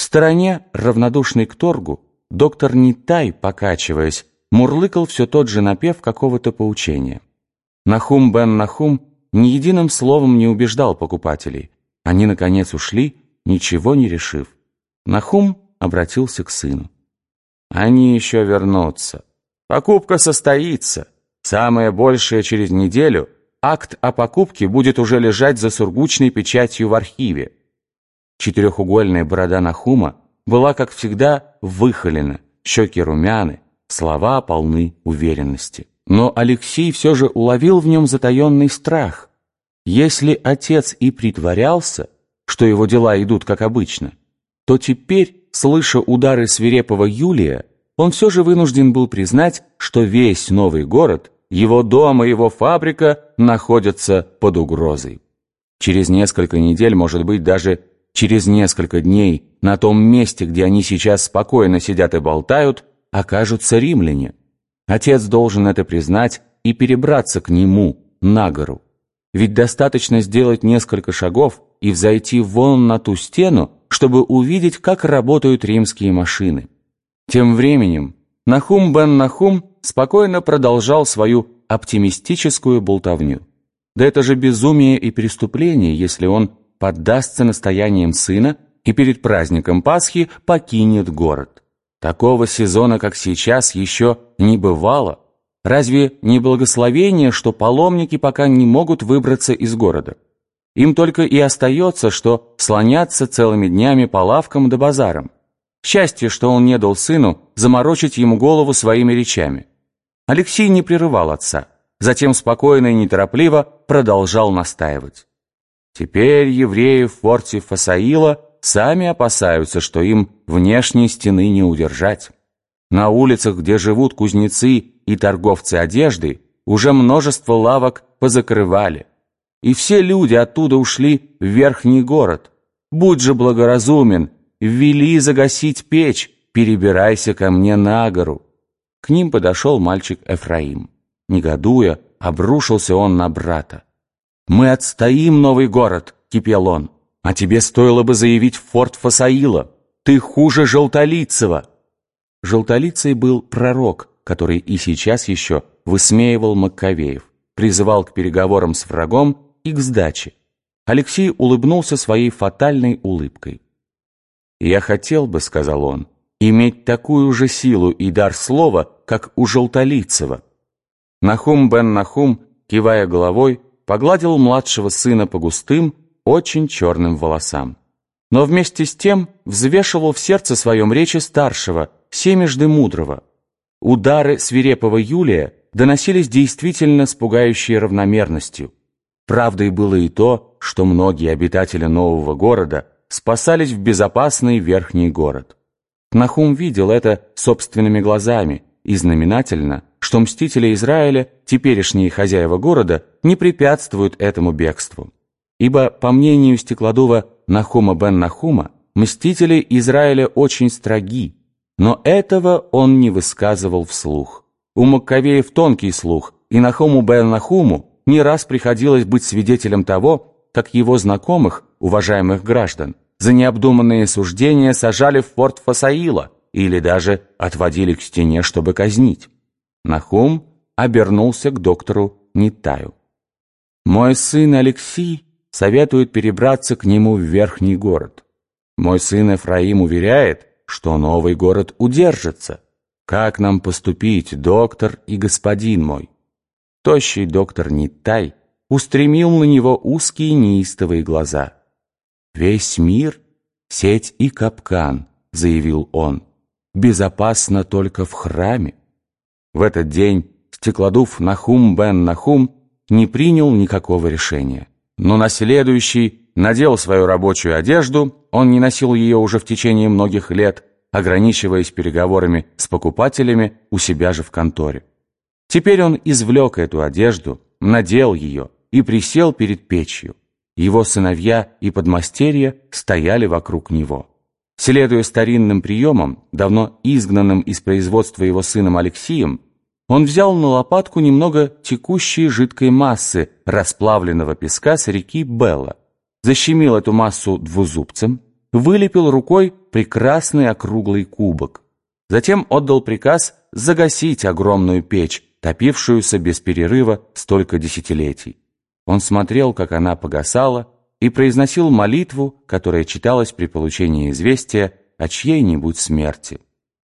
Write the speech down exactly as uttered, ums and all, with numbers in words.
стороне, равнодушный к торгу, доктор Нитай, покачиваясь, мурлыкал все тот же напев какого-то поучения. Нахум бен Нахум ни единым словом не убеждал покупателей. Они, наконец, ушли, ничего не решив. Нахум обратился к сыну. «Они еще вернутся. Покупка состоится. Самое большее через неделю акт о покупке будет уже лежать за сургучной печатью в архиве». Четырехугольная борода Нахума была, как всегда, выхолена, щеки румяны, слова полны уверенности. Но Алексей все же уловил в нем затаенный страх. Если отец и притворялся, что его дела идут как обычно, то теперь, слыша удары свирепого Юлия, он все же вынужден был признать, что весь новый город, его дом и его фабрика находятся под угрозой. Через несколько недель, может быть, даже через несколько дней, на том месте, где они сейчас спокойно сидят и болтают, окажутся римляне. Отец должен это признать и перебраться к нему, на гору. Ведь достаточно сделать несколько шагов и взойти вон на ту стену, чтобы увидеть, как работают римские машины. Тем временем Нахум бен Нахум спокойно продолжал свою оптимистическую болтовню. Да это же безумие и преступление, если он поддастся настояниям сына и перед праздником Пасхи покинет город. Такого сезона, как сейчас, еще не бывало. Разве не благословение, что паломники пока не могут выбраться из города? Им только и остается, что слоняться целыми днями по лавкам да базарам. Счастье, что он не дал сыну заморочить ему голову своими речами. Алексей не прерывал отца, затем спокойно и неторопливо продолжал настаивать. Теперь евреи в форте Фасаила сами опасаются, что им внешней стены не удержать. На улицах, где живут кузнецы и торговцы одеждой, уже множество лавок позакрывали. И все люди оттуда ушли в верхний город. Будь же благоразумен, вели загасить печь, перебирайся ко мне на гору. К ним подошел мальчик Эфраим. Негодуя, обрушился он на брата. «Мы отстоим новый город», — кипел он. «А тебе стоило бы заявить в форт Фасаила. Ты хуже Желтолицева». Желтолицей был пророк, который и сейчас еще высмеивал Маккавеев, призывал к переговорам с врагом и к сдаче. Алексей улыбнулся своей фатальной улыбкой. «Я хотел бы, — сказал он, — иметь такую же силу и дар слова, как у Желтолицева». Нахум бен Нахум, кивая головой, погладил младшего сына по густым, очень черным волосам. Но вместе с тем взвешивал в сердце своем речи старшего, семежды мудрого. Удары свирепого Юлия доносились действительно с пугающей равномерностью. Правдой было и то, что многие обитатели нового города спасались в безопасный верхний город. Нахум видел это собственными глазами, и знаменательно, что мстители Израиля, теперешние хозяева города, не препятствуют этому бегству. Ибо, по мнению стеклодува Нахума бен Нахума, мстители Израиля очень строги, но этого он не высказывал вслух. У Маккавеев тонкий слух, и Нахуму бен Нахуму не раз приходилось быть свидетелем того, как его знакомых, уважаемых граждан, за необдуманные суждения сажали в форт Фасаила или даже отводили к стене, чтобы казнить. Нахум обернулся к доктору Нитаю. «Мой сын Алексей советует перебраться к нему в верхний город. Мой сын Эфраим уверяет, что новый город удержится. Как нам поступить, доктор и господин мой?» Тощий доктор Нитай устремил на него узкие неистовые глаза. «Весь мир — сеть и капкан», — заявил он, — «безопасно только в храме». В этот день стеклодув Нахум бен Нахум не принял никакого решения. Но на следующий надел свою рабочую одежду, он не носил ее уже в течение многих лет, ограничиваясь переговорами с покупателями у себя же в конторе. Теперь он извлек эту одежду, надел ее и присел перед печью. Его сыновья и подмастерья стояли вокруг него. Следуя старинным приемам, давно изгнанным из производства его сыном Алексием, он взял на лопатку немного текущей жидкой массы расплавленного песка с реки Белла, защемил эту массу двузубцем, вылепил рукой прекрасный округлый кубок. Затем отдал приказ загасить огромную печь, топившуюся без перерыва столько десятилетий. Он смотрел, как она погасала, и произносил молитву, которая читалась при получении известия о чьей-нибудь смерти.